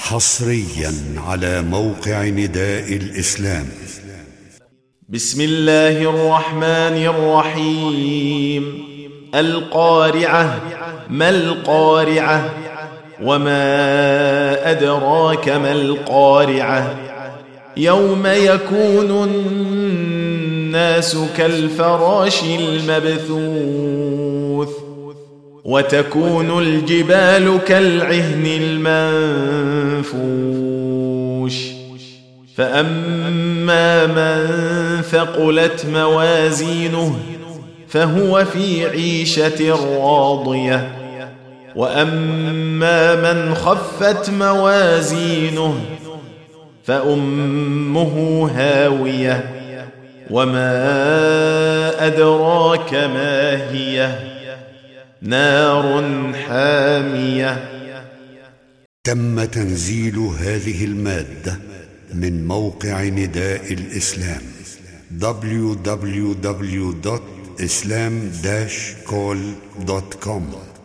حصريا على موقع نداء الإسلام. بسم الله الرحمن الرحيم. القارعة. ما القارعة؟ وما أدراك ما القارعة؟ يوم يكون الناس كالفراش المبثوث وتكون الجبال كالعهن المنفوش فأما من ثقلت موازينه فهو في عيشة راضية وأما من خفت موازينه فأمه هاوية وما أدراك ما هي نار حامية. تم تنزيل هذه المادة من موقع نداء الإسلام www.islam-call.com